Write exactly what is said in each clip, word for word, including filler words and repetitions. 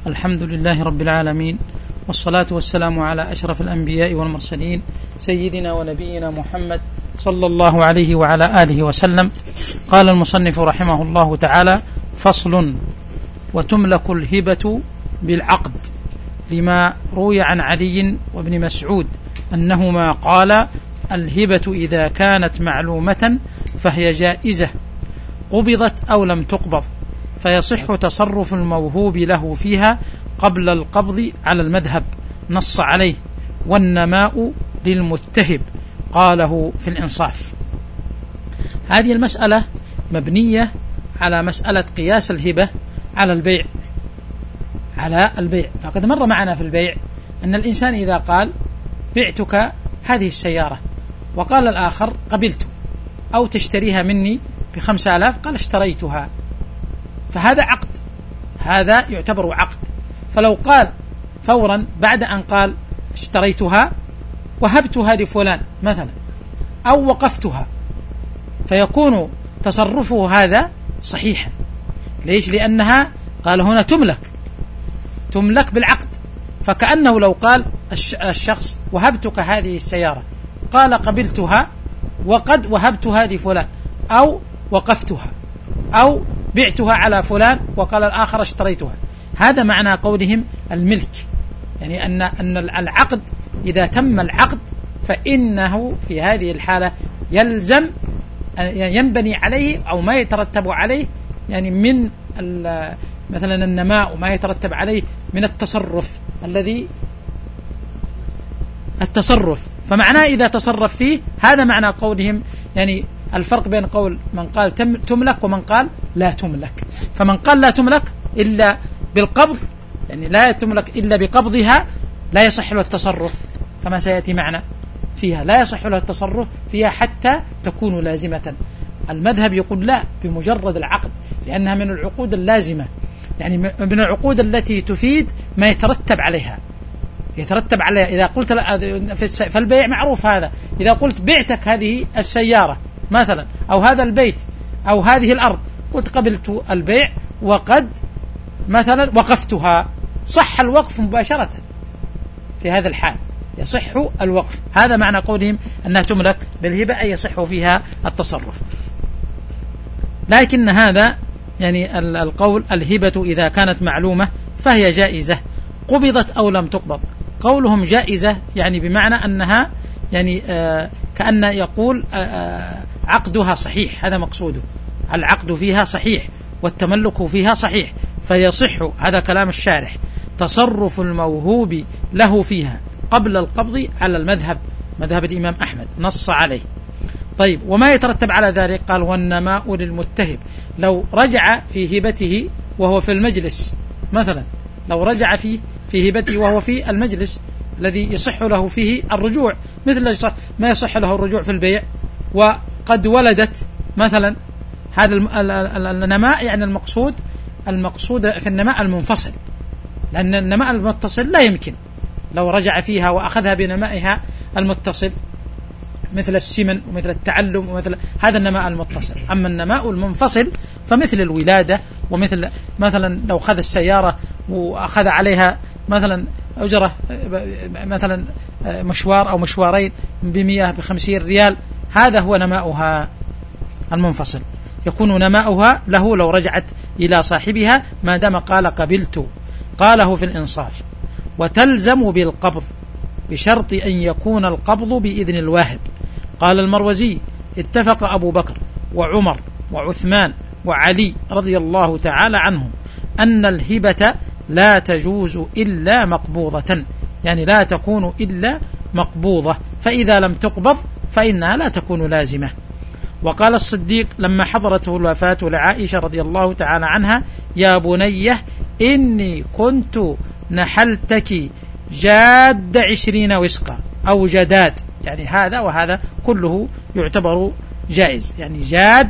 الحمد لله رب العالمين، والصلاة والسلام على أشرف الأنبياء والمرسلين سيدنا ونبينا محمد صلى الله عليه وعلى آله وسلم. قال المصنف رحمه الله تعالى: فصل: وتملك الهبة بالعقد، لما روي عن علي وابن مسعود أنهما قال: الهبة إذا كانت معلومة فهي جائزة، قبضت أو لم تقبض، فيصح تصرف الموهوب له فيها قبل القبض على المذهب، نص عليه، والنماء للمتهب، قاله في الإنصاف. هذه المسألة مبنية على مسألة قياس الهبة على البيع على البيع فقد مر معنا في البيع أن الإنسان إذا قال: بعتك هذه السيارة، وقال الآخر: قبلت، أو تشتريها مني بخمسة آلاف، قال: اشتريتها، فهذا عقد، هذا يعتبر عقد. فلو قال فورا بعد أن قال اشتريتها وهبتها لفلان مثلا، أو وقفتها، فيكون تصرفه هذا صحيحا. ليش؟ لأنها قال هنا تملك تملك بالعقد، فكأنه لو قال الشخص: وهبتك هذه السيارة، قال: قبلتها وقد وهبتها لفلان، أو وقفتها، أو بعتها على فلان، وقال الآخر: اشتريتها. هذا معنى قولهم الملك، يعني أن أن العقد إذا تم العقد فإنه في هذه الحالة يلزم ينبني عليه أو ما يترتب عليه، يعني من مثلا النماء وما يترتب عليه من التصرف الذي التصرف فمعناه إذا تصرف فيه. هذا معنى قولهم، يعني الفرق بين قول من قال تملك ومن قال لا تملك. فمن قال لا تملك إلا بالقبض، يعني لا تملك إلا بقبضها، لا يصح له التصرف كما سيأتي معنا فيها، لا يصح له التصرف فيها حتى تكون لازمة. المذهب يقول لا، بمجرد العقد، لأنها من العقود اللازمة، يعني من العقود التي تفيد ما يترتب عليها يترتب عليها إذا قلت في البيع معروف هذا، إذا قلت: بعتك هذه السيارة مثلا، أو هذا البيت، أو هذه الأرض، قلت: قبلت البيع وقد مثلا وقفتها، صح الوقف مباشرة. في هذا الحال يصح الوقف. هذا معنى قولهم أنها تملك بالهبة، أي يصح فيها التصرف. لكن هذا يعني القول: الهبة إذا كانت معلومة فهي جائزة، قبضت أو لم تقبض. قولهم جائزة يعني بمعنى أنها يعني آه كأن يقول آه عقدها صحيح، هذا مقصوده، العقد فيها صحيح والتملك فيها صحيح، فيصح، هذا كلام الشارح، تصرف الموهوب له فيها قبل القبض على المذهب، مذهب الإمام أحمد، نص عليه. طيب، وما يترتب على ذلك؟ قال: والنماء للمتهب. لو رجع في هبته وهو في المجلس مثلا، لو رجع فيه في هبته وهو في المجلس الذي يصح له فيه الرجوع، مثل ما يصح له الرجوع في البيع، وقد ولدت مثلا، هذا النماء يعني المقصود المقصود في النماء المنفصل، لأن النماء المتصل لا يمكن. لو رجع فيها وأخذها بنمائها المتصل مثل السمن ومثل التعلم ومثل هذا النماء المتصل. أما النماء المنفصل فمثل الولادة، ومثل مثلا لو أخذ السيارة وأخذ عليها مثلا أجرة، مثلا مشوار أو مشوارين بمئة بخمسين ريال، هذا هو نماؤها المنفصل، يكون نماؤها له لو رجعت إلى صاحبها ما دام قال قبلت. قاله في الإنصاف: وتلزم بالقبض بشرط أن يكون القبض بإذن الواهب. قال المروزي: اتفق أبو بكر وعمر وعثمان وعلي رضي الله تعالى عنهم أن الهبة لا تجوز إلا مقبوضة، يعني لا تكون إلا مقبوضة، فإذا لم تقبض فإنها لا تكون لازمة. وقال الصديق لما حضرته الوفاة لعائشة رضي الله تعالى عنها: يا بنيه إني كنت نحلتك جاد عشرين وسقا، أو جداد، يعني هذا وهذا كله يعتبر جائز، يعني جاد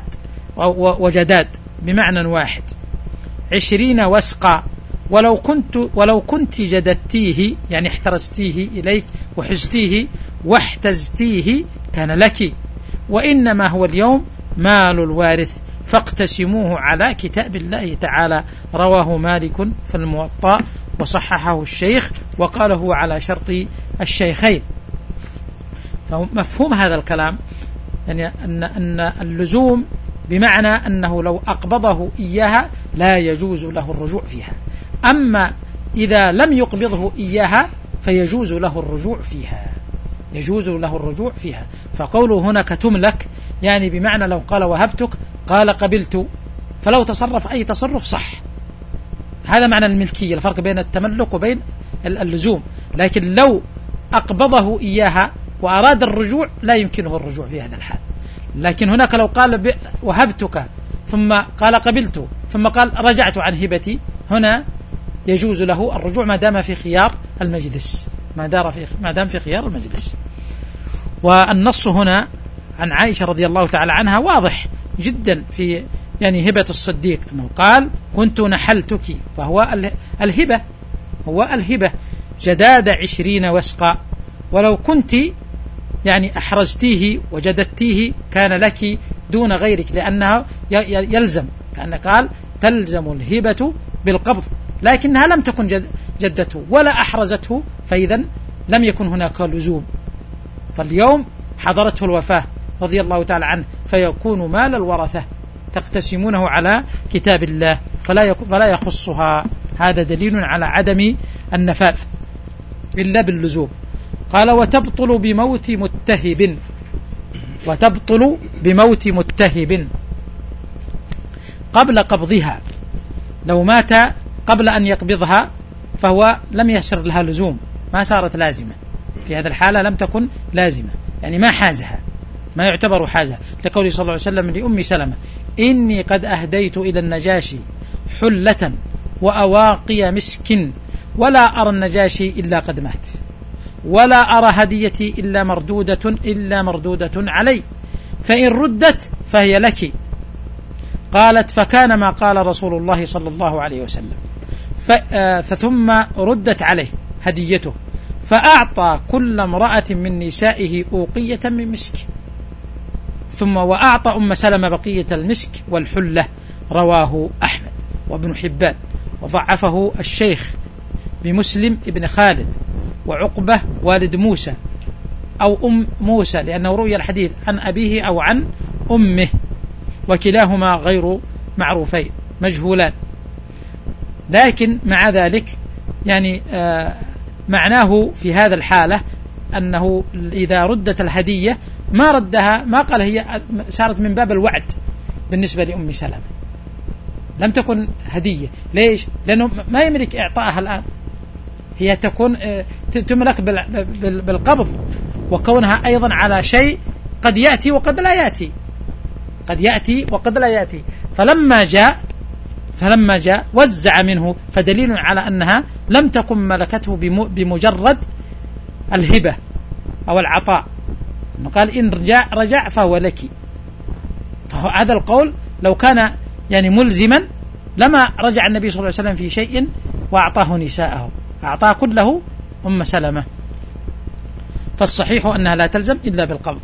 وجداد بمعنى واحد، عشرين وسقا. ولو كنت ولو كنت جددتيه، يعني احترستيه إليك وحزتيه واحتزتيه، كان لك، وإنما هو اليوم مال الوارث، فاقتسموه على كتاب الله تعالى. رواه مالك في الموطأ وصححه الشيخ وقال هو على شرط الشيخين. فمفهوم هذا الكلام يعني أن, أن اللزوم بمعنى أنه لو أقبضه إياها لا يجوز له الرجوع فيها، أما إذا لم يقبضه إياها فيجوز له الرجوع فيها يجوز له الرجوع فيها. فقوله هناك تملك يعني بمعنى لو قال وهبتك قال قبلت، فلو تصرف أي تصرف صح. هذا معنى الملكية، الفرق بين التملك وبين اللزوم. لكن لو أقبضه إياها وأراد الرجوع لا يمكنه الرجوع في هذا الحال. لكن هناك لو قال وهبتك ثم قال قبلت ثم قال رجعت عن هبتي، هنا يجوز له الرجوع ما دام في خيار المجلس ما دام في ما دام في خيار المجلس. والنص هنا عن عائشة رضي الله تعالى عنها واضح جدا في يعني هبة الصديق، أنه قال كنت نحلتك، فهو الهبة هو الهبة جداد عشرين وسقا، ولو كنت يعني أحرزتيه وجددتيه كان لك دون غيرك، لأنها يلزم كأن قال تلزم الهبة بالقبض، لكنها لم تكن جدته ولا أحرزته، فإذا لم يكن هناك لزوم. فاليوم حضرته الوفاة رضي الله تعالى عنه فيكون مال الورثة تقتسمونه على كتاب الله فلا يخصها. هذا دليل على عدم النفاذ إلا باللزوم. قال وتبطل بموت متهب وتبطل بموت متهب قبل قبضها، لو مات قبل أن يقبضها فهو لم يسر لها لزوم، ما صارت لازمة في هذا الحالة، لم تكن لازمة يعني ما حازها، ما يعتبر حازها، لقوله صلى الله عليه وسلم لأم سلمة إني قد أهديت إلى النجاشي حلة وأواقي مسك ولا أرى النجاشي إلا قد مات ولا أرى هديتي إلا مردودة إلا مردودة علي، فإن ردت فهي لك. قالت فكان ما قال رسول الله صلى الله عليه وسلم، فثم ردت عليه هديته فأعطى كل امرأة من نسائه أوقية من مسك، ثم وأعطى أم سلمة بقية المسك والحلة. رواه أحمد وابن حبان وضعفه الشيخ بمسلم ابن خالد وعقبة والد موسى أو أم موسى، لأنه روي الحديث عن أبيه أو عن أمه، وكلاهما غير معروفين مجهولان. لكن مع ذلك يعني آه معناه في هذا الحالة أنه إذا ردت الهدية ما ردها، ما قال هي صارت من باب الوعد بالنسبة لأم سلمة، لم تكن هدية. ليش؟ لأنه ما يملك إعطائها الآن، هي تكون تملك بالقبض، وكونها أيضا على شيء قد يأتي وقد لا يأتي قد يأتي وقد لا يأتي فلما جاء فلما جاء وزع منه، فدليل على أنها لم تكن ملكته بمجرد الهبة أو العطاء، قال إن رجع رجع فهو لك. فهذا القول لو كان يعني ملزما لما رجع النبي صلى الله عليه وسلم في شيء وأعطاه نساءه، أعطاه كله أم سلمة. فالصحيح أنها لا تلزم إلا بالقبض.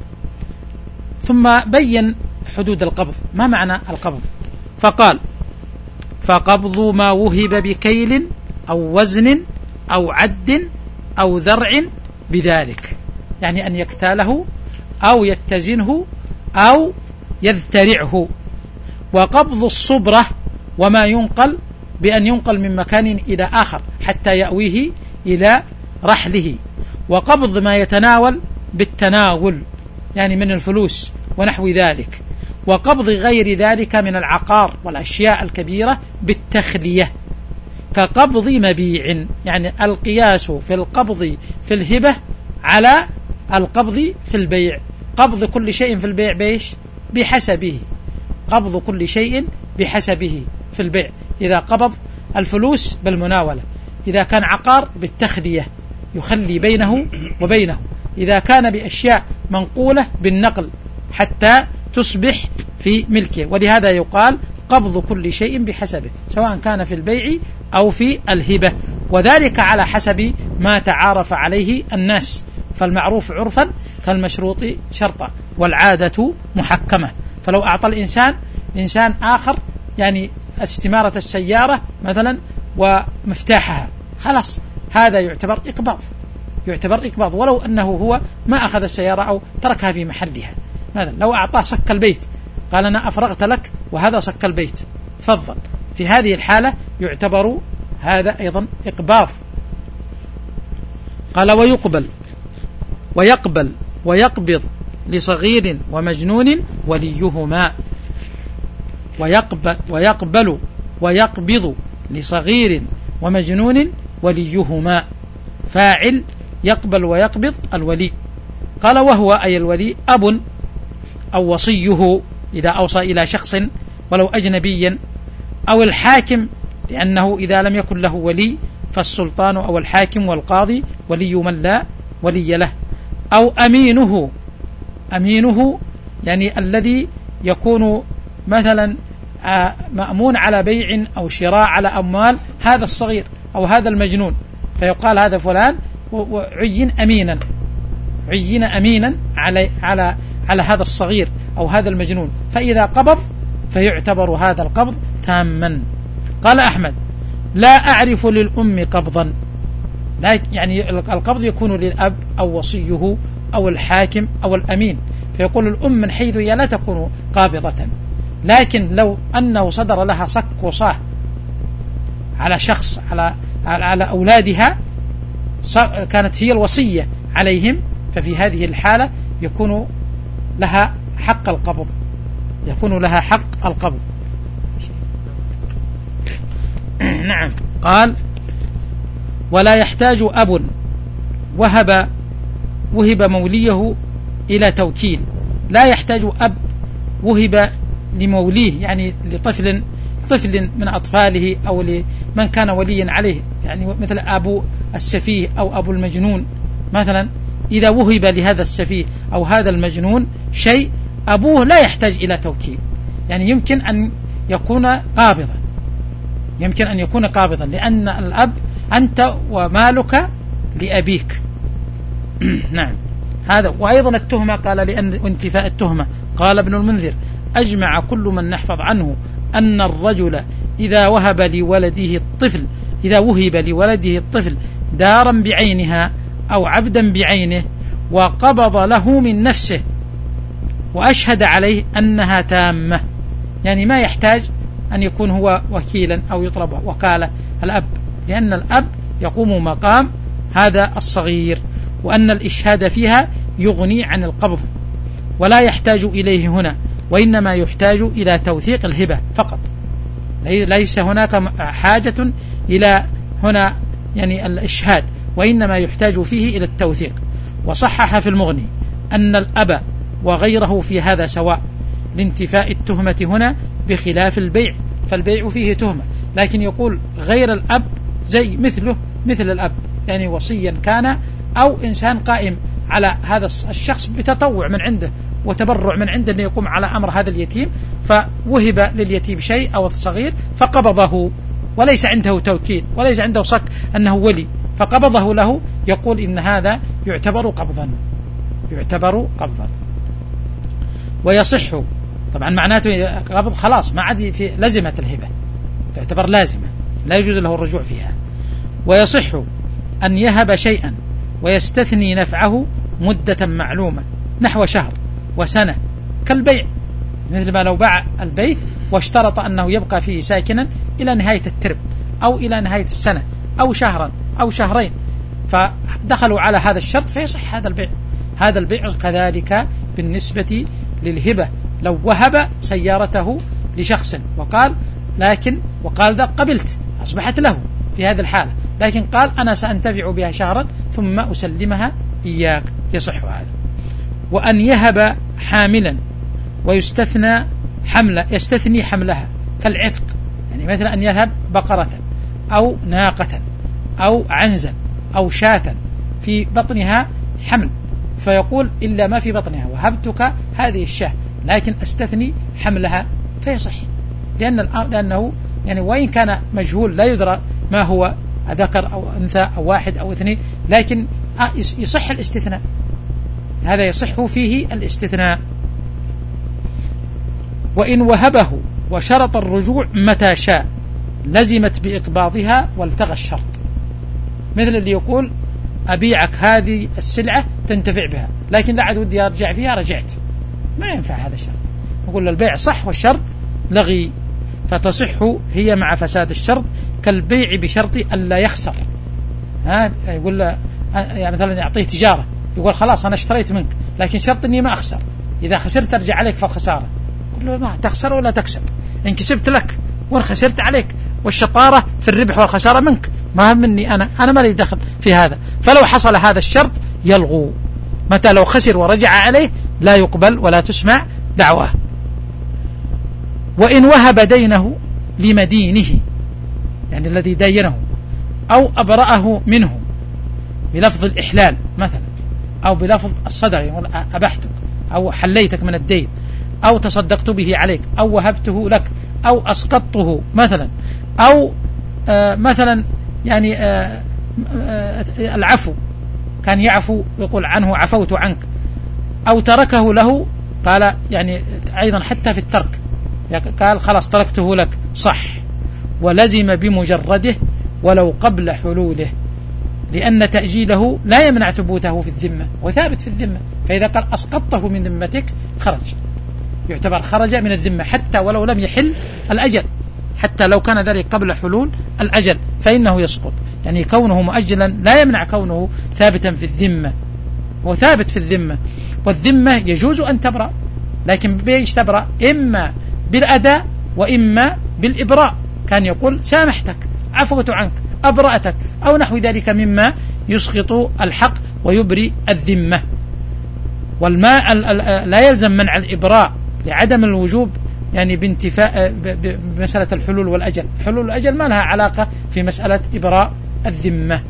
ثم بين حدود القبض، ما معنى القبض؟ فقال فقبض ما وهب بكيل أو وزن أو عد أو ذرع بذلك، يعني أن يكتاله أو يتزنه أو يذترعه. وقبض الصبرة وما ينقل بأن ينقل من مكان إلى آخر حتى يأويه إلى رحله. وقبض ما يتناول بالتناول يعني من الفلوس ونحو ذلك. وقبض غير ذلك من العقار والأشياء الكبيرة بالتخلية كقبض مبيع، يعني القياس في القبض في الهبة على القبض في البيع. قبض كل شيء في البيع بيش بحسبه، قبض كل شيء بحسبه في البيع. إذا قبض الفلوس بالمناولة، إذا كان عقار بالتخلية يخلي بينه وبينه، إذا كان بأشياء منقولة بالنقل حتى تصبح في ملكه. ولهذا يقال قبض كل شيء بحسبه سواء كان في البيع أو في الهبة، وذلك على حسب ما تعارف عليه الناس، فالمعروف عرفا كالمشروط شرطا والعادة محكمة. فلو أعطى الإنسان إنسان آخر يعني استمارة السيارة مثلا ومفتاحها، خلاص هذا يعتبر إقباض، يعتبر إقباض ولو أنه هو ما أخذ السيارة أو تركها في محلها. مثلا لو أعطاه صك البيت قال أنا أفرغت لك وهذا صك البيت تفضل، في هذه الحالة يعتبر هذا أيضا إقباض. قال ويقبل ويقبل ويقبض لصغير ومجنون وليهما. ويقبل ويقبل ويقبض لصغير ومجنون وليهما، فاعل يقبل ويقبض الولي. قال وهو أي الولي أب أو وصيه إذا أوصى إلى شخص ولو أجنبيا، أو الحاكم لأنه إذا لم يكن له ولي فالسلطان أو الحاكم والقاضي ولي من لا ولي له، أو أمينه، أمينه يعني الذي يكون مثلا مأمون على بيع أو شراء على أموال هذا الصغير أو هذا المجنون، فيقال هذا فلان عين أمينا، عين أمينا على على على هذا الصغير أو هذا المجنون، فإذا قبض فيعتبر هذا القبض تاما. قال أحمد لا أعرف للأم قبضا، لا يعني القبض يكون للأب أو وصيه أو الحاكم أو الأمين، فيقول الأم من حيث هي لا تكون قابضة، لكن لو أنه صدر لها صك وصاه على شخص على على أولادها كانت هي الوصية عليهم، ففي هذه الحالة يكون لها حق القبض، يكون لها حق القبض. نعم. قال ولا يحتاج أب وهب وهب موليه إلى توكيل، لا يحتاج أب وهب لموليه يعني لطفل طفل من أطفاله أو لمن كان وليا عليه، يعني مثل أبو السفيه أو أبو المجنون مثلا، إذا وهب لهذا السفيه أو هذا المجنون شيء أبوه لا يحتاج إلى توكيل، يعني يمكن أن يكون قابضا، يمكن أن يكون قابضا لأن الأب أنت ومالك لأبيك. نعم. هذا. وأيضا التهمة قال لأن انتفاء التهمة قال ابن المنذر أجمع كل من نحفظ عنه أن الرجل إذا وهب لولده الطفل إذا وهب لولده الطفل دارا بعينها أو عبدا بعينه وقبض له من نفسه وأشهد عليه أنها تامة، يعني ما يحتاج أن يكون هو وكيلا أو يطلب وكالة الأب، لأن الأب يقوم مقام هذا الصغير، وأن الإشهاد فيها يغني عن القبض ولا يحتاج إليه هنا، وإنما يحتاج إلى توثيق الهبة فقط، ليس هناك حاجة إلى هنا يعني الإشهاد، وإنما يحتاج فيه إلى التوثيق. وصحح في المغني أن الأب وغيره في هذا سواء لانتفاء التهمة هنا بخلاف البيع، فالبيع فيه تهمة، لكن يقول غير الأب زي مثله مثل الأب، يعني وصيا كان أو إنسان قائم على هذا الشخص بتطوع من عنده وتبرع من عنده أن يقوم على أمر هذا اليتيم، فوهب لليتيم شيء أو الصغير فقبضه وليس عنده توكيل وليس عنده صك أنه ولي، فقبضه له، يقول إن هذا يعتبر قبضا، يعتبر قبضا. ويصح طبعا معناته قبض خلاص ما عاد في لزمة الهبة، تعتبر لازمة لا يجوز له الرجوع فيها. ويصح أن يهب شيئا ويستثني نفعه مدة معلومة نحو شهر وسنة كالبيع، مثل ما لو باع البيت واشترط أنه يبقى فيه ساكنا إلى نهاية الترم أو إلى نهاية السنة أو شهرا أو شهرين، فدخلوا على هذا الشرط فيصح هذا البيع. هذا البيع كذلك بالنسبة للهبة، لو وهب سيارته لشخص وقال لكن وقال ذا قبلت أصبحت له في هذه الحالة، لكن قال أنا سأنتفع بها شهرا ثم أسلمها إياك، يصح هذا. وأن يهب حاملا ويستثنى حمل يستثني حملها كالعتق، يعني مثلا أن يهب بقرة أو ناقة أو عنزا أو شاة في بطنها حمل، فيقول إلا ما في بطنها وهبتك هذه الشاة لكن أستثني حملها، فيصح، لأن لأنه يعني وإن كان مجهول لا يدرى ما هو ذكر أو أنثى أو واحد أو اثنين، لكن يصح الاستثناء، هذا يصح فيه الاستثناء. وإن وهبه وشرط الرجوع متى شاء لزمت بإقباضها والتغى الشرط. مثل اللي يقول أبيعك هذه السلعة تنتفع بها لكن لا عاد ودي أرجع فيها، رجعت، ما ينفع هذا الشرط. نقول البيع صح والشرط لغي، فتصح هي مع فساد الشرط كالبيع بشرط ألا يخسر. ها يقول له يعني مثلا يعطيه تجارة، يقول خلاص أنا اشتريت منك لكن شرط أني ما أخسر، إذا خسرت أرجع عليك في الخسارة. يقول له ما تخسر ولا تكسب، إن كسبت لك وإن خسرت عليك، والشطارة في الربح والخسارة منك، ما هم مني أنا أنا ما لي دخل في هذا. فلو حصل هذا الشرط يلغو، متى لو خسر ورجع عليه لا يقبل ولا تسمع دعواه. وإن وهب دينه لمدينه يعني الذي دينه أو أبرأه منه بلفظ الإحلال مثلا، أو بلفظ الصدق يقول أبحتك أو حليتك من الدين، أو تصدقت به عليك، أو وهبته لك، أو أسقطته مثلا، أو آه مثلا يعني آه آه العفو كان يعفو يقول عنه عفوت عنك، أو تركه له، قال يعني أيضا حتى في الترك قال خلاص تركته لك صح، ولزم بمجرده ولو قبل حلوله، لأن تأجيله لا يمنع ثبوته في الذمة وثابت في الذمة. فإذا قال أسقطته من ذمتك خرج، يعتبر خرج من الذمة حتى ولو لم يحل الأجل، حتى لو كان ذلك قبل حلول الأجل فإنه يسقط. يعني كونه مؤجلا لا يمنع كونه ثابتا في الذمة، هو ثابت في الذمة، والذمة يجوز أن تبرأ، لكن بيش تبرأ إما بالأداء وإما بالإبراء. كان يقول سامحتك، عفوت عنك، أبرأتك، أو نحو ذلك مما يسقط الحق ويبري الذمة. والماء لا يلزم منع الإبراء لعدم الوجوب، يعني بانتفاء بمسألة الحلول والأجل. حلول الأجل ما لها علاقة في مسألة إبراء الذمة،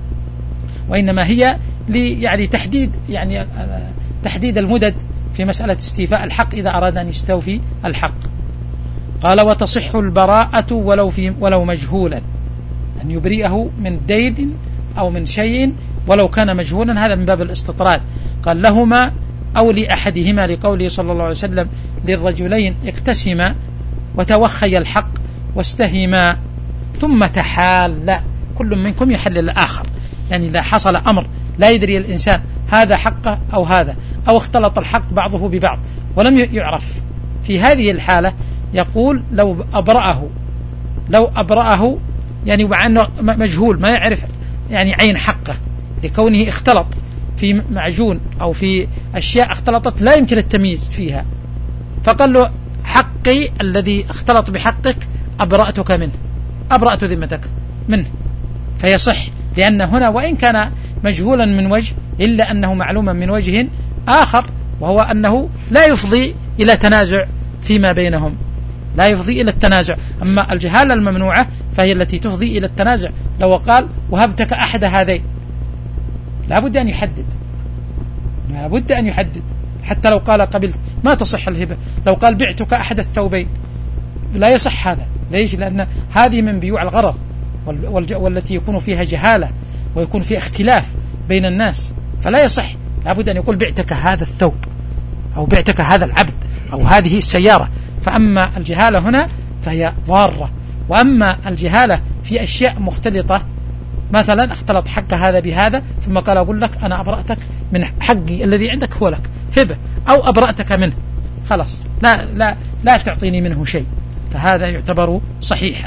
وإنما هي يعني تحديد يعني تحديد المدد في مسألة استيفاء الحق إذا أراد أن يستوفي الحق. قال وتصح البراءة ولو في ولو مجهولا، أن يبرئه من دين أو من شيء ولو كان مجهولا، هذا من باب الاستطراد. قال لهما أو لأحدهما، لقوله صلى الله عليه وسلم للرجلين اقتسما وتوخي الحق واستهما ثم تحال، كل منكم يحل الآخر. يعني إذا حصل أمر لا يدري الإنسان هذا حقه أو هذا، أو اختلط الحق بعضه ببعض ولم يعرف، في هذه الحالة يقول لو أبرأه لو أبرأه يعني مع أنه مجهول ما يعرف يعني عين حقه، لكونه اختلط في معجون أو في أشياء اختلطت لا يمكن التمييز فيها، فقال له حقي الذي اختلط بحقك أبرأتك منه، أبرأت ذمتك منه، فيصح. لأن هنا وإن كان مجهولا من وجه إلا أنه معلوما من وجه آخر، وهو أنه لا يفضي إلى تنازع فيما بينهم، لا يفضي إلى التنازع. أما الجهالة الممنوعة فهي التي تفضي إلى التنازع. لو قال وهبتك أحد هذين، لا بد أن يحدد، لا بد أن يحدد. حتى لو قال قبلت ما تصح الهبة. لو قال بعتك أحد الثوبين لا يصح هذا. ليش؟ لأن هذه من بيوع الغرر والتي يكون فيها جهالة ويكون فيها اختلاف بين الناس، فلا يصح. لا بد أن يقول بعتك هذا الثوب أو بعتك هذا العبد أو هذه السيارة. فأما الجهالة هنا فهي ضارة، وأما الجهالة في أشياء مختلطة، مثلا اختلط حق هذا بهذا ثم قال أقول لك أنا أبرأتك من حقي الذي عندك هو لك هبة، أو أبرأتك منه، خلاص لا, لا, لا تعطيني منه شيء، فهذا يعتبر صحيحا.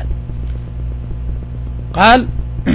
قال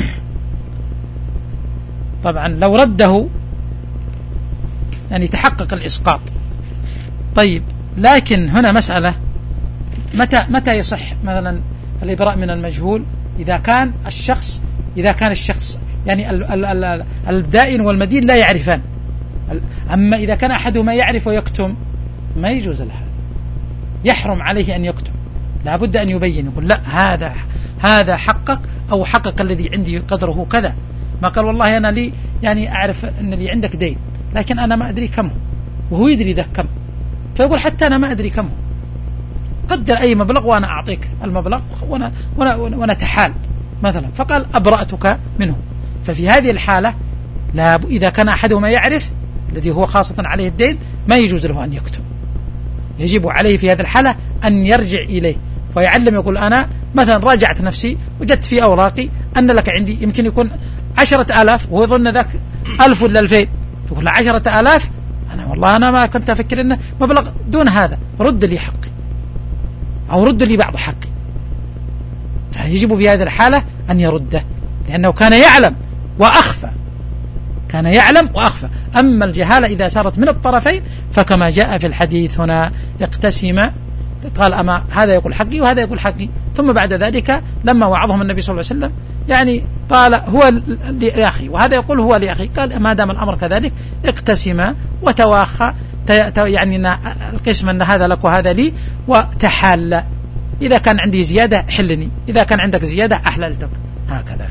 طبعا لو رده يعني تحقق الإسقاط. طيب لكن هنا مسألة، متى متى يصح مثلا الإبراء من المجهول؟ إذا كان الشخص إذا كان الشخص يعني الدائن والمدين لا يعرفان. أما إذا كان أحدهما يعرف ويكتم ما يجوز له هذا، يحرم عليه أن يكتم، لا بد أن يبين، يقول لا هذا هذا حقك أو حقك الذي عندي قدره كذا. ما قال والله أنا لي يعني أعرف أن لي عندك دين لكن أنا ما أدري كم هو، وهو يدري ذا كم، فيقول حتى أنا ما أدري كم هو، قدر أي مبلغ وأنا أعطيك المبلغ ونتحال مثلا. فقال أبرأتك منه. ففي هذه الحالة لا، إذا كان أحدهما يعرف الذي هو خاصة عليه الدين ما يجوز له أن يكتب، يجب عليه في هذه الحالة أن يرجع إليه فيعلم، يقول أنا مثلا راجعت نفسي وجدت في أوراقي أن لك عندي يمكن يكون عشرة آلاف وهو يظن ذاك ألف ولا ألفين، تقول له عشرة آلاف، أنا والله أنا ما كنت أفكر أنه مبلغ دون هذا، رد لي حقي أو رد لي بعض حقي. فيجب في هذه الحالة أن يرده، لأنه كان يعلم وأخفى، كان يعلم وأخفى. أما الجهالة إذا صارت من الطرفين فكما جاء في الحديث هنا اقتسم، قال أما هذا يقول حقي وهذا يقول حقي، ثم بعد ذلك لما وعظهم النبي صلى الله عليه وسلم يعني قال هو لأخي وهذا يقول هو لأخي، قال ما دام الأمر كذلك اقتسم وتواخى، يعني القسم أن هذا لك وهذا لي، وتحال، إذا كان عندي زيادة حلني، إذا كان عندك زيادة أحللتك، هكذا.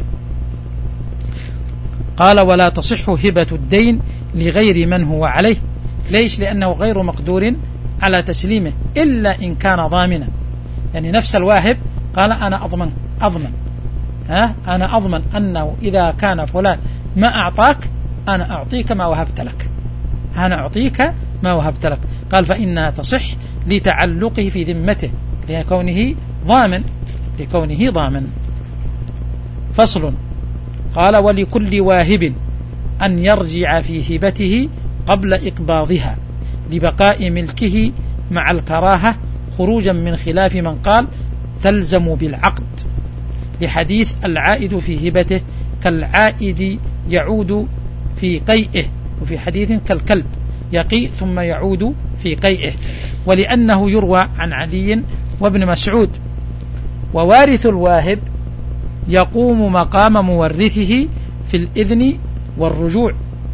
قال ولا تصح هبة الدين لغير من هو عليه. ليش؟ لأنه غير مقدور على تسليمه إلا إن كان ضامنا، يعني نفس الواهب قال أنا أضمن أضمن ها أنا أضمن أنه إذا كان فلان ما أعطاك أنا أعطيك ما وهبت لك، أنا أعطيك ما وهبت لك. قال فإنها تصح لتعلقه في ذمته لكونه ضامن لكونه ضامن. فصل. قال ولكل واهب أن يرجع في هبته قبل إقباضها لبقاء ملكه مع الكراهة، خروجا من خلاف من قال تلزم بالعقد، لحديث العائد في هبته كالعائد يعود في قيئه، وفي حديث كالكلب يقي ثم يعود في قيئه، ولأنه يروى عن علي وابن مسعود ووارث الواهب يقوم مقام مورثه في الإذن والرجوع،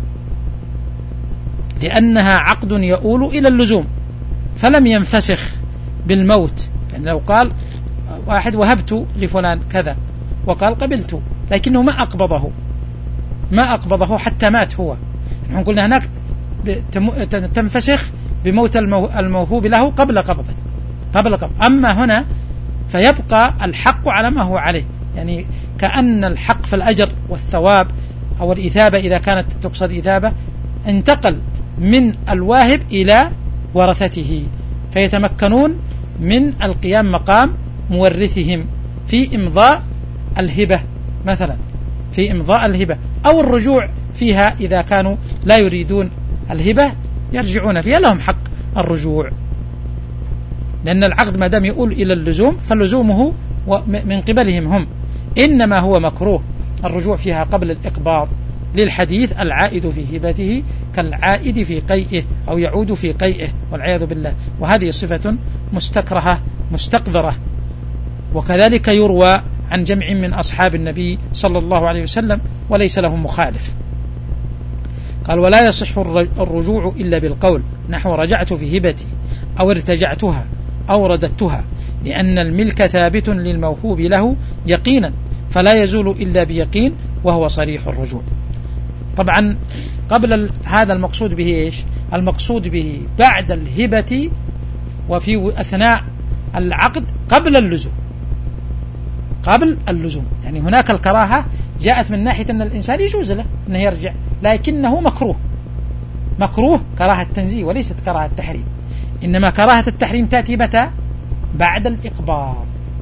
لأنها عقد يؤول إلى اللزوم فلم ينفسخ بالموت. يعني لو قال واحد وهبت لفلان كذا وقال قبلت لكنه ما أقبضه ما أقبضه حتى مات هو، نحن قلنا هناك تنفسخ بموت الموهوب له قبل قبضه قبل قبض. أما هنا فيبقى الحق على ما هو عليه، يعني كأن الحق في الأجر والثواب أو الإثابة إذا كانت تقصد إثابة انتقل من الواهب إلى ورثته، فيتمكنون من القيام مقام مورثهم في إمضاء الهبة مثلا، في إمضاء الهبة أو الرجوع فيها إذا كانوا لا يريدون الهبة يرجعون فيها، لهم حق الرجوع، لأن العقد ما دام يؤول إلى اللزوم فلزومه من قبلهم هم، إنما هو مكروه الرجوع فيها قبل الإقباض، للحديث العائد في هبته كالعائد في قيئه أو يعود في قيئه والعياذ بالله، وهذه صفة مستكرهة مستقذرة. وكذلك يروى عن جمع من أصحاب النبي صلى الله عليه وسلم وليس لهم مخالف. قال ولا يصح الرجوع إلا بالقول نحو رجعت في هبتي أو ارتجعتها أو رددتها، لأن الملك ثابت للموهوب له يقينا فلا يزول إلا بيقين وهو صريح الرجوع. طبعا قبل هذا المقصود به إيش؟ المقصود به بعد الهبة وفي أثناء العقد قبل اللزوم قبل اللزوم يعني هناك الكراهة جاءت من ناحية أن الإنسان يجوز له أنه يرجع، لكنه مكروه مكروه كراهة تنزيه وليست كراهة تحريم، إنما كراهة التحريم تأتي متى؟ بعد الإقباض،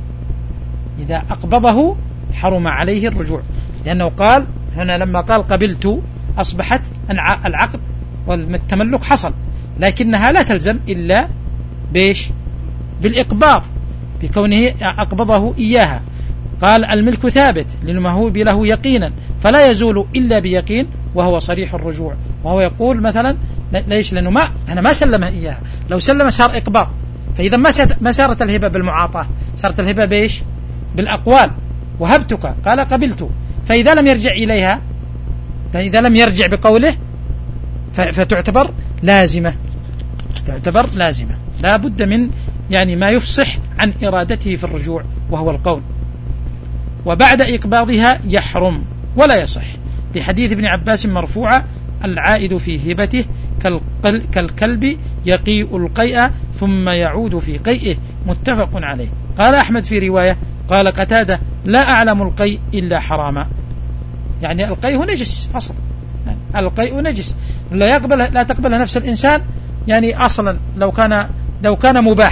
إذا أقبضه حرم عليه الرجوع، لأنه قال هنا لما قال قبلت أصبحت العقد والتملك حصل، لكنها لا تلزم إلا بيش بالإقباض بكونه أقبضه إياها. قال الملك ثابت للموهوب له يقينا فلا يزول إلا بيقين وهو صريح الرجوع، وهو يقول مثلا ليش؟ لأنه ما أنا ما سلمها إياها، لو سلم صار إقباض، فإذا ما صارت الهبة بالمعاطاة، صارت الهبة بيش بالأقوال، وهبتك قال قبلت، فإذا لم يرجع إليها فإذا لم يرجع بقوله فتعتبر لازمة تعتبر لازمة لا بد من يعني ما يفصح عن إرادته في الرجوع وهو القول. وبعد إقباضها يحرم ولا يصح، لحديث ابن عباس مرفوعة العائد في هبته كالكلب يقيء القيء ثم يعود في قيئه، متفق عليه. قال أحمد في رواية قال قتادة لا أعلم القيء إلا حراما، يعني القيء نجس أصلا، القيء نجس لا يقبل لا تقبل نفس الإنسان، يعني أصلا لو كان لو كان مباحا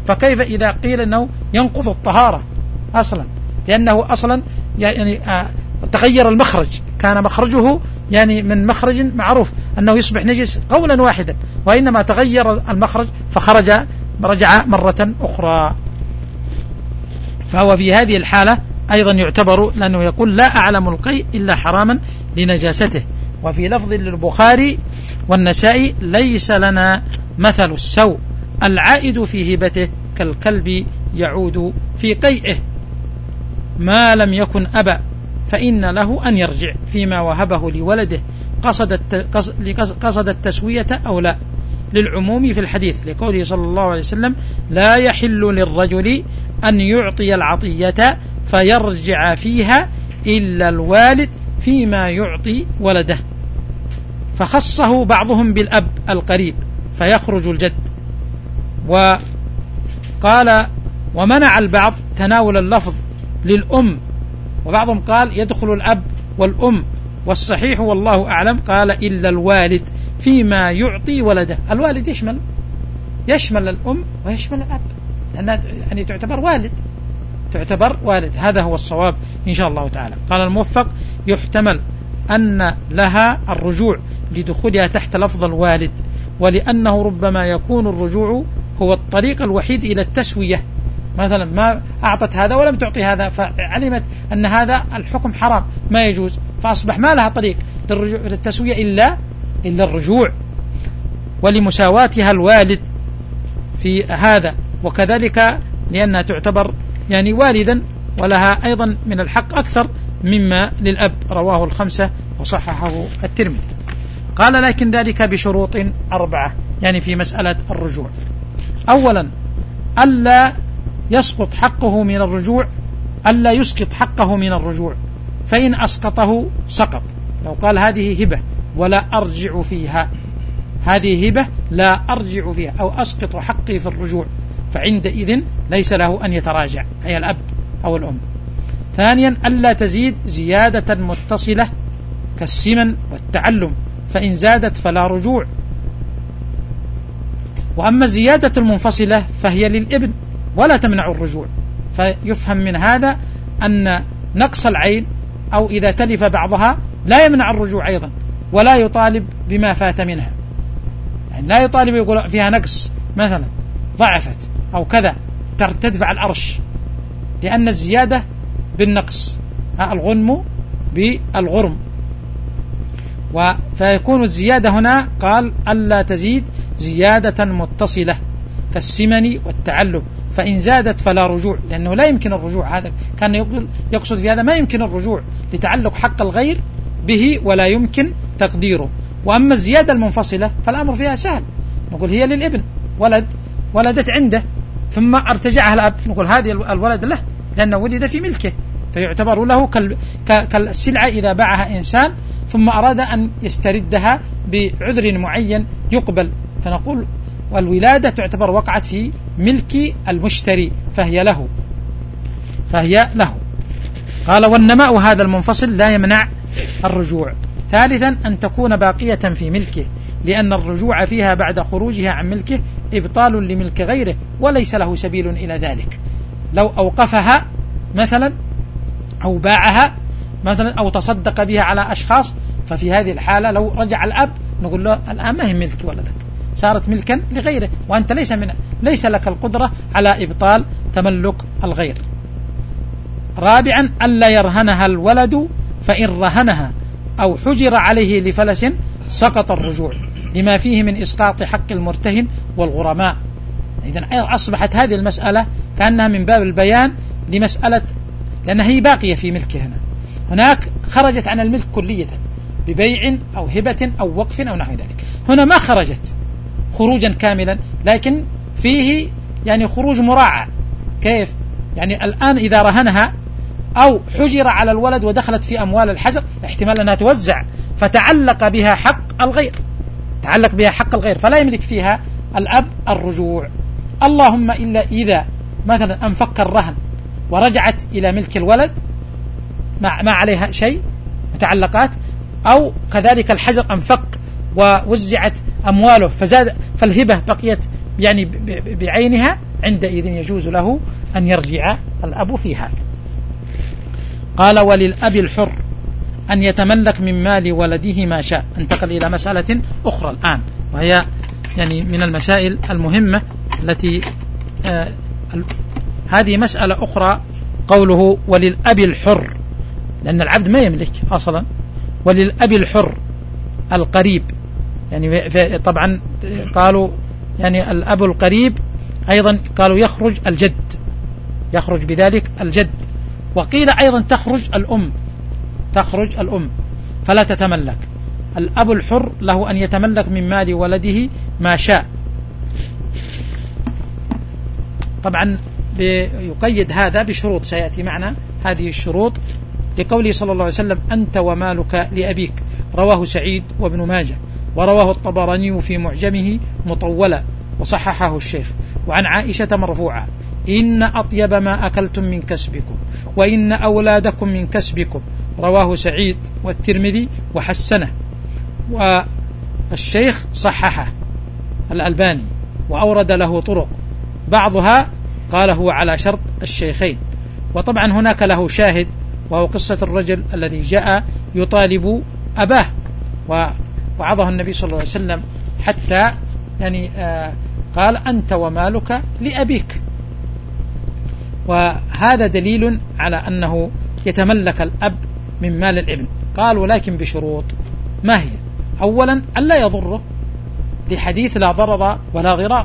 فكيف إذا قيل أنه ينقض الطهارة أصلا، لأنه أصلا يعني تغير المخرج، كان مخرجه يعني من مخرج معروف أنه يصبح نجس قولا واحدا، وإنما تغير المخرج فخرج رجع مرة أخرى. فهو في هذه الحالة أيضا يعتبر، لأنه يقول لا أعلم القيء إلا حراما لنجاسته. وفي لفظ للبخاري والنسائي ليس لنا مثل السوء العائد في هبته كالكلب يعود في قيئه ما لم يكن أبا فإن له أن يرجع فيما وهبه لولده قصد قصد التسوية أو لا، للعموم في الحديث لقوله صلى الله عليه وسلم لا يحل للرجل أن يعطي العطية فيرجع فيها إلا الوالد فيما يعطي ولده، فخصه بعضهم بالأب القريب فيخرج الجد. وقال ومنع البعض تناول اللفظ للأم، وبعضهم قال يدخل الأب والأم، والصحيح والله أعلم قال إلا الوالد فيما يعطي ولده. الوالد يشمل يشمل الأم ويشمل الأب، لأنها يعني تعتبر والد تعتبر والد هذا هو الصواب إن شاء الله تعالى. قال الموفق يحتمل أن لها الرجوع لدخولها تحت لفظ الوالد، ولأنه ربما يكون الرجوع هو الطريق الوحيد إلى التسوية، مثلا ما أعطت هذا ولم تعطي هذا فعلمت أن هذا الحكم حرام ما يجوز، فأصبح ما لها طريق للتسوية إلا إلا الرجوع، ولمساواتها الوالد في هذا، وكذلك لأنها تعتبر يعني والدا ولها أيضا من الحق أكثر مما للأب. رواه الخمسة وصححه الترمذي. قال لكن ذلك بشروط أربعة، يعني في مسألة الرجوع. أولا ألا يسقط حقه من الرجوع، ألا يسقط حقه من الرجوع، فإن أسقطه سقط. لو قال هذه هبة ولا أرجع فيها، هذه هبة لا أرجع فيها أو أسقط حقي في الرجوع، فعندئذ ليس له أن يتراجع، أي الأب أو الأم. ثانيا ألا تزيد زيادة متصلة كالسمن والتعلم، فإن زادت فلا رجوع. وأما الزيادة المنفصلة فهي للابن ولا تمنع الرجوع. فيفهم من هذا أن نقص العين أو إذا تلف بعضها لا يمنع الرجوع أيضا، ولا يطالب بما فات منها، يعني لا يطالب يقول فيها نقص مثلا ضعفت أو كذا تدفع الأرش، لأن الزيادة بالنقص، الغنم بالغرم. فيكون الزيادة هنا قال ألا تزيد زيادة متصلة كالسمن والتعلم، فإن زادت فلا رجوع، لأنه لا يمكن الرجوع. هذا كان يقصد في هذا ما يمكن الرجوع لتعلق حق الغير به ولا يمكن تقديره. وأما الزيادة المنفصلة فالأمر فيها سهل، نقول هي للابن، ولد ولدت عنده ثم ارتجعها الأب، نقول هذه الولد له لأنه ولد في ملكه، فيعتبر له كالسلعة إذا باعها إنسان ثم أراد أن يستردها بعذر معين يقبل، فنقول والولادة تعتبر وقعت في ملك المشتري فهي له فهي له. قال والنماء هذا المنفصل لا يمنع الرجوع. ثالثا أن تكون باقية في ملكه، لأن الرجوع فيها بعد خروجها عن ملكه إبطال لملك غيره وليس له سبيل إلى ذلك. لو أوقفها مثلا أو باعها مثلا أو تصدق بها على أشخاص، ففي هذه الحالة لو رجع الأب نقول له الآن ما هي ملك ولدك، صارت ملكا لغيره، وأنت ليس من ليس لك القدرة على إبطال تملك الغير. رابعا ألا يرهنها الولد، فإن رهنها أو حجر عليه لفلس سقط الرجوع، لما فيه من إسقاط حق المرتهن والغرماء. إذن أصبحت هذه المسألة كأنها من باب البيان لمسألة، لأنها هي باقية في ملكه. هنا هناك خرجت عن الملك كلية ببيع أو هبة أو وقف أو نحو ذلك، هنا ما خرجت خروجا كاملا، لكن فيه يعني خروج مراعى. كيف؟ يعني الآن إذا رهنها أو حجر على الولد ودخلت في أموال الحجر احتمال أنها توزع، فتعلق بها حق الغير تعلق بها حق الغير فلا يملك فيها الأب الرجوع، اللهم إلا إذا مثلا أنفك الرهن ورجعت إلى ملك الولد ما, ما عليها شيء متعلقات، أو كذلك الحجر أنفك ووزعت أمواله فزاد فالهبة بقيت يعني بعينها، عندئذ يجوز له أن يرجع الأب في هذا. قال وللأب الحر أن يتملك من مال ولده ما شاء. انتقل إلى مسألة أخرى الآن، وهي يعني من المسائل المهمة التي آه هذه مسألة أخرى. قوله وللأب الحر، لأن العبد ما يملك أصلا. وللأب الحر القريب، يعني طبعا قالوا يعني الأب القريب أيضا قالوا يخرج الجد، يخرج بذلك الجد. وقيل أيضا تخرج الأم، تخرج الأم فلا تتملك. الأب الحر له أن يتملك من مال ولده ما شاء. طبعا يقيد هذا بشروط سيأتي معنا هذه الشروط، لقوله صلى الله عليه وسلم أنت ومالك لأبيك، رواه سعيد وابن ماجه، ورواه الطبراني في معجمه مطولا وصححه الشيخ. وعن عائشة مرفوعا إن أطيب ما أكلتم من كسبكم وإن أولادكم من كسبكم، رواه سعيد والترمذي وحسنه، والشيخ صححه الألباني وأورد له طرق، بعضها قال هو على شرط الشيخين. وطبعا هناك له شاهد، وهو قصة الرجل الذي جاء يطالب أباه ووعظه النبي صلى الله عليه وسلم حتى يعني آه قال أنت ومالك لأبيك. وهذا دليل على أنه يتملك الأب من مال الابن. قال ولكن بشروط. ما هي؟ أولا ألا يضره، لحديث لا ضرر ولا ضرار،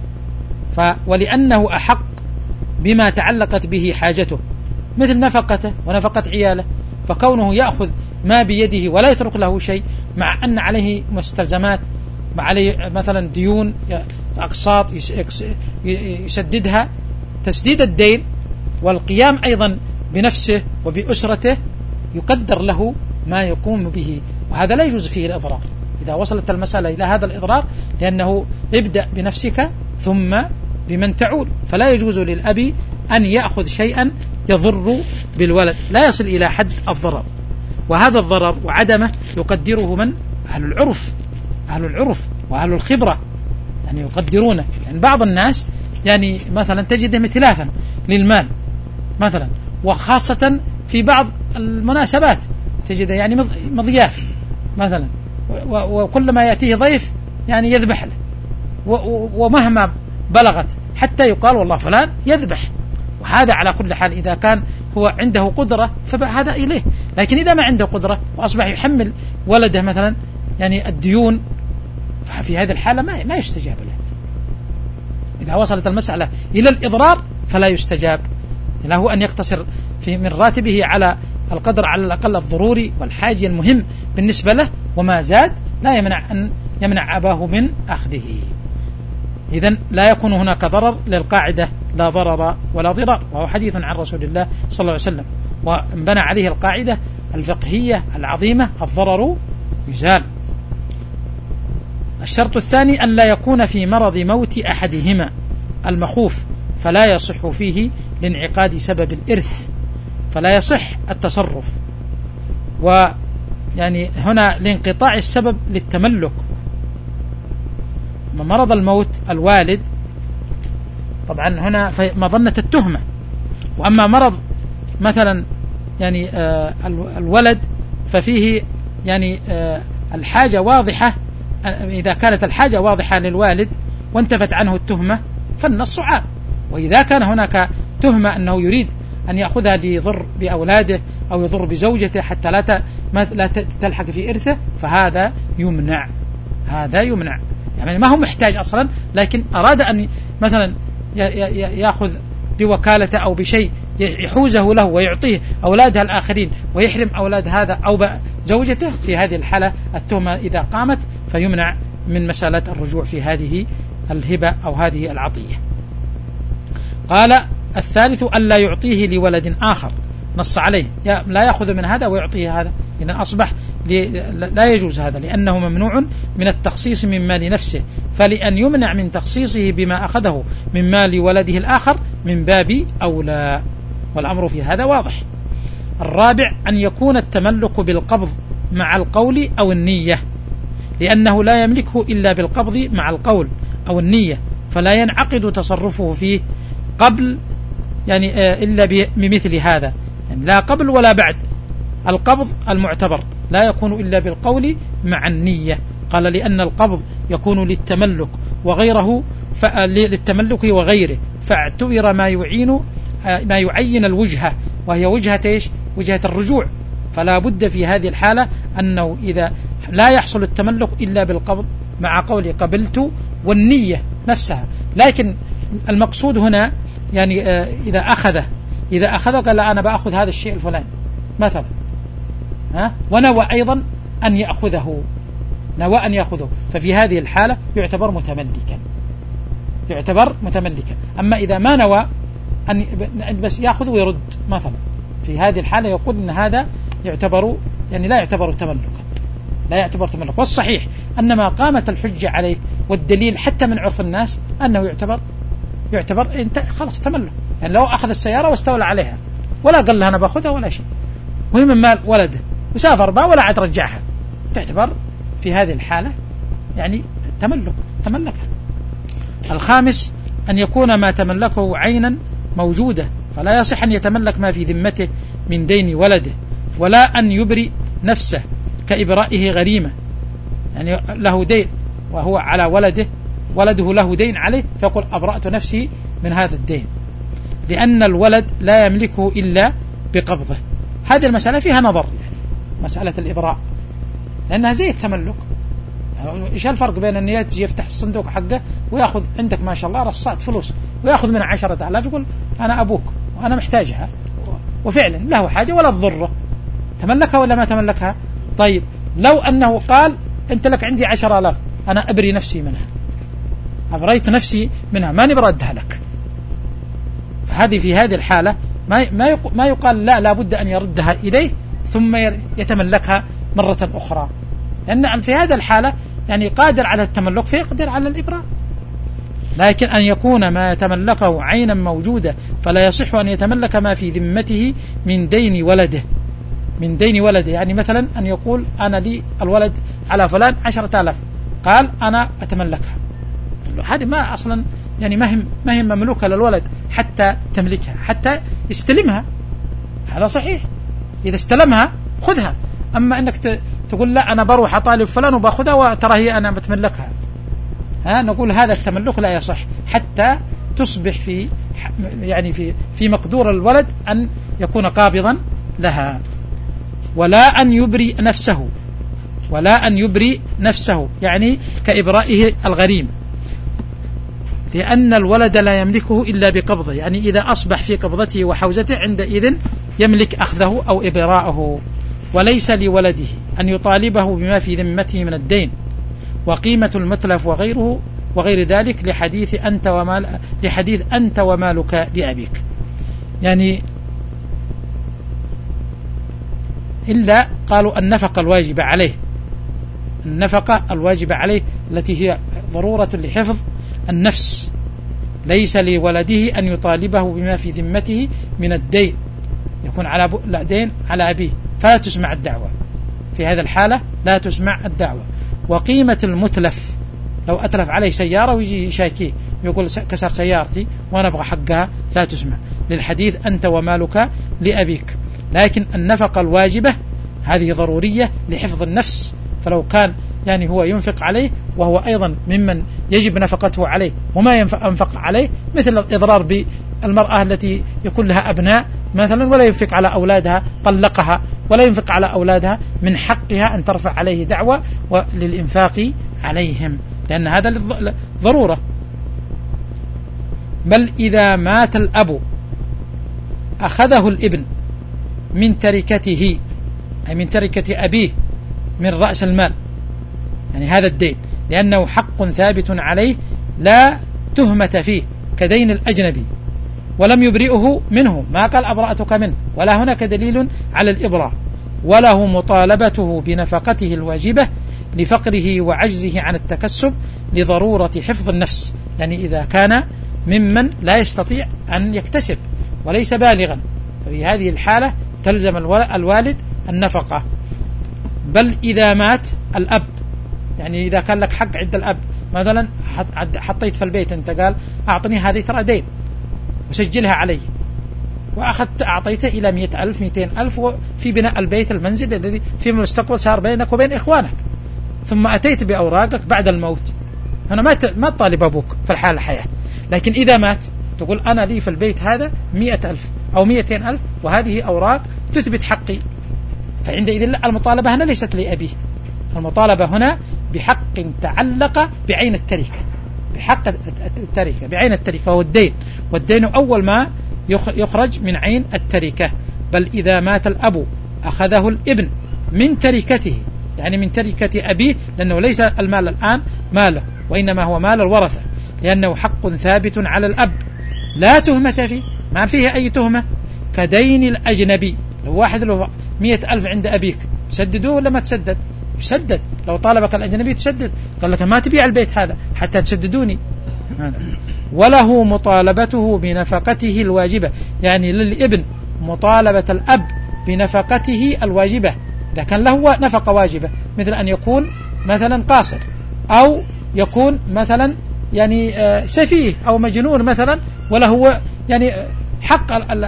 ولأنه أحق بما تعلقت به حاجته، مثل نفقته ونفقة عياله. فكونه يأخذ ما بيده ولا يترك له شيء، مع أن عليه مستلزمات، عليه مثلا ديون أقساط يسددها، تسديد الدين والقيام أيضا بنفسه وبأسرته، يقدر له ما يقوم به، وهذا لا يجوز فيه الإضرار إذا وصلت المسألة إلى هذا الإضرار، لأنه ابدأ بنفسك ثم بمن تعول. فلا يجوز للأب أن يأخذ شيئا يضر بالولد، لا يصل إلى حد الضرر. وهذا الضرر وعدمه يقدره من؟ أهل العرف، أهل العرف وأهل الخبرة، يعني يقدرونه. يعني بعض الناس يعني مثلا تجده اتلافا للمال مثلا، وخاصة في بعض المناسبات تجده يعني مضياف مثلا، وكلما يأتيه ضيف يعني يذبح له، ومهما بلغت حتى يقال والله فلان يذبح. وهذا على كل حال إذا كان هو عنده قدرة فهذا إليه، لكن إذا ما عنده قدرة وأصبح يحمل ولده مثلا يعني الديون، ففي هذه الحالة ما ما يستجاب له. إذا وصلت المسألة إلى الإضرار فلا يستجاب له، أن يقتصر في من راتبه على القدر على الأقل الضروري والحاجة المهم بالنسبة له، وما زاد لا يمنع أن يمنع أباه من أخذه. إذن لا يكون هناك ضرر للقاعدة لا ضرر ولا ضرار، وهو حديث عن رسول الله صلى الله عليه وسلم، وانبنى عليه القاعدة الفقهية العظيمة الضرر يزال. الشرط الثاني أن لا يكون في مرض موت أحدهما المخوف، فلا يصح فيه لانعقاد سبب الإرث، فلا يصح التصرف. ويعني هنا لانقطاع السبب للتملك. مرض الموت الوالد طبعا هنا مظنة التهمة، وأما مرض مثلا يعني آه الولد ففيه يعني آه الحاجة واضحة. إذا كانت الحاجة واضحة للوالد وانتفت عنه التهمة فالنص عام. وإذا كان هناك تهمة أنه يريد أن يأخذها ليضر بأولاده أو يضر بزوجته حتى لا لا تلحق في إرثه فهذا يمنع، هذا يمنع. يعني ما هو محتاج أصلا، لكن أراد أن مثلا يأخذ بوكالته أو بشيء يحوزه له ويعطيه أولادها الآخرين ويحرم أولاد هذا أو زوجته، في هذه الحالة التهمة إذا قامت فيمنع من مسألة الرجوع في هذه الهبة أو هذه العطية. قال الثالث ألا يعطيه لولد آخر، نص عليه لا يأخذ من هذا ويعطيه هذا، إذن أصبح لا يجوز هذا، لأنه ممنوع من التخصيص من مال نفسه، فلأن يمنع من تخصيصه بما أخذه من مال ولده الآخر من باب أولى، والأمر في هذا واضح. الرابع أن يكون التملك بالقبض مع القول أو النية، لأنه لا يملكه إلا بالقبض مع القول أو النية، فلا ينعقد تصرفه فيه قبل يعني إلا بمثل هذا، يعني لا قبل ولا بعد. القبض المعتبر لا يكون إلا بالقول مع النية، قال لأن القبض يكون للتملك وغيره للتملك وغيره، فاعتبر ما يعين ما يعين الوجهة، وهي وجهة إيش؟ وجهة الرجوع. فلا بد في هذه الحالة أنه إذا لا يحصل التملك إلا بالقبض مع قول قبلت والنية نفسها. لكن المقصود هنا يعني إذا أخذه إذا أخذه قال أنا بأخذ هذا الشيء الفلاني مثلا، ها، ونوى أيضا أن يأخذه، نوى أن يأخذه، ففي هذه الحالة يعتبر متملكا، يعتبر متملكا. أما إذا ما نوى أن بس يأخذ ويرد مثلا، في هذه الحالة يقول أن هذا يعتبر يعني لا يعتبر تملكا، لا يعتبر تملك. والصحيح أن ما قامت الحجة عليه والدليل حتى من عرف الناس أنه يعتبر يعتبر انت خلاص تملك. يعني لو أخذ السيارة واستولى عليها ولا قال له أنا بأخذها ولا شيء، وهي من مال ولده وسافر بها ولا عاد رجعها، تعتبر في هذه الحالة يعني تملك، تملكها. الخامس أن يكون ما تملكه عينا موجودة، فلا يصح أن يتملك ما في ذمته من دين ولده، ولا أن يبرئ نفسه كإبرائه غريمة، يعني له دين وهو على ولده، ولده له دين عليه فيقول أبرأت نفسي من هذا الدين، لأن الولد لا يملكه إلا بقبضه. هذه المسألة فيها نظر، مسألة الإبراء، لأنها زي التملك. إيش الفرق بين أن يجي يفتح الصندوق حقه ويأخذ عندك ما شاء الله رصات فلوس ويأخذ من عشرة آلاف يقول أنا أبوك وأنا محتاجها، وفعلا له حاجة ولا تضره، تملكها ولا ما تملكها؟ طيب لو أنه قال أنت لك عندي عشر آلاف أنا أبري نفسي منها، أبريت نفسي منها ما نبردها لك، فهذه في هذه الحالة ما ما يقال لا لابد أن يردها إليه ثم يتملكها مرة أخرى، لأن في هذا الحالة يعني قادر على التملك فيقدر على الإبراء. لكن أن يكون ما يتملكه عينا موجودة فلا يصح أن يتملك ما في ذمته من دين ولده، من دين ولده، يعني مثلا أن يقول أنا لي الولد على فلان عشرة آلاف، قال أنا أتملكها، هذه ما أصلا يعني مهم مهم مملوكة للولد حتى تملكها، حتى يستلمها، هذا صحيح، إذا استلمها خذها. أما أنك تقول لا أنا بروح أطالب فلان وبأخذها وترى هي أنا بتملكها، ها، نقول هذا التملك لا يصح حتى تصبح في يعني في في مقدور الولد أن يكون قابضا لها. ولا أن يبرئ نفسه، ولا أن يبرئ نفسه يعني كإبرائه الغريم، لأن الولد لا يملكه إلا بقبضه، يعني إذا أصبح في قبضته وحوزته عندئذ يملك أخذه أو إبراءه. وليس لولده أن يطالبه بما في ذمته من الدين وقيمة المتلف وغيره وغير ذلك، لحديث أنت ومال لحديث أنت ومالك لأبيك، يعني إلا قالوا النفقة الواجبة عليه، النفقة الواجبة عليه التي هي ضرورة لحفظ النفس، ليس لولده أن يطالبه بما في ذمته من الدين، يكون على لا دين على أبيه فلا تسمع الدعوة، في هذا الحالة لا تسمع الدعوة. وقيمة المتلف، لو أتلف عليه سيارة ويجي يشاكيه يقول كسر سيارتي وأنا أبغى حقها، لا تسمع، للحديث أنت ومالك لأبيك. لكن النفقة الواجبة هذه ضرورية لحفظ النفس، فلو كان يعني هو ينفق عليه وهو أيضا ممن يجب نفقته عليه وما ينفق عليه، مثل الإضرار بالمرأة التي يكون لها أبناء مثلا ولا ينفق على أولادها، طلقها ولا ينفق على أولادها، من حقها أن ترفع عليه دعوة للإنفاق عليهم، لأن هذا ضرورة. بل إذا مات الأب أخذه الابن من تركته، أي من تركة أبيه من رأس المال، يعني هذا الدين، لأنه حق ثابت عليه لا تهمة فيه كدين الأجنبي، ولم يبرئه منه، ما قال أبرأتك منه، ولا هناك دليل على الإبراء، وله مطالبته بنفقته الواجبة لفقره وعجزه عن التكسب لضرورة حفظ النفس، يعني إذا كان ممن لا يستطيع أن يكتسب وليس بالغا، ففي هذه الحالة تلزم الوالد النفقة. بل إذا مات الأب، يعني إذا كان لك حق عند الأب مثلا حطيت في البيت أنت قال أعطني هذه ترى دين وسجلها علي، وأخذت أعطيته إلى مئة ألف مئتين ألف في بناء البيت المنزل الذي في المستقبل صار بينك وبين إخوانك، ثم أتيت بأوراقك بعد الموت، هنا ما ما تطالب أبوك في الحال الحياة. لكن إذا مات تقول أنا لي في البيت هذا مئة ألف أو مئتين ألف وهذه أوراق تثبت حقي، فعندئذ المطالبة هنا ليست لأبيه، المطالبة هنا بحق تعلق بعين التركة، بحق التركة بعين التركة وهو الدين، والدين أول ما يخرج من عين التركة. بل إذا مات الأب أخذه الابن من تركته، يعني من تركة أبيه، لأنه ليس المال الآن ماله وإنما هو مال الورثة، لأنه حق ثابت على الأب لا تهمة فيه، ما فيه أي تهمة، كدين الأجنبي. لو واحد له مئة ألف عند أبيك تسددوه ولا ما تسدد؟ يسدد. لو طالبك الأجنبي تسدد، قال لك ما تبيع البيت هذا حتى تسددوني. وله مطالبته بنفقته الواجبة، يعني للابن مطالبة الأب بنفقته الواجبة إذا كان له نفقة واجبة، مثل أن يكون مثلا قاصر، أو يكون مثلا يعني سفيه أو مجنون مثلا، وله يعني حق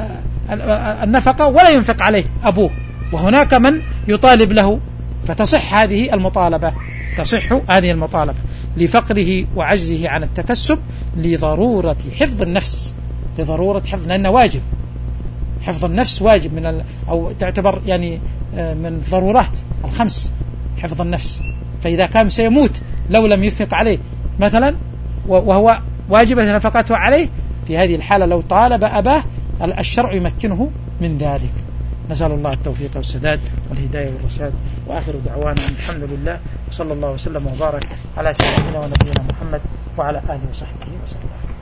النفقة ولا ينفق عليه أبوه، وهناك من يطالب له، فتصح هذه المطالبة، تصح هذه المطالبة لفقره وعجزه عن التكسب، لضرورة حفظ النفس، لضرورة حفظ، لأنه واجب، حفظ النفس واجب من ال... أو تعتبر يعني من الضرورات الخمس حفظ النفس. فإذا كان سيموت لو لم ينفق عليه مثلا وهو واجبة نفقته عليه، في هذه الحالة لو طالب أباه الشرع يمكنه من ذلك. نسأل الله التوفيق والسداد والهداية والرشاد، وآخر دعوانا الحمد لله، وصلى الله وسلم وبارك على سيدنا ونبينا محمد وعلى آله وصحبه وسلم.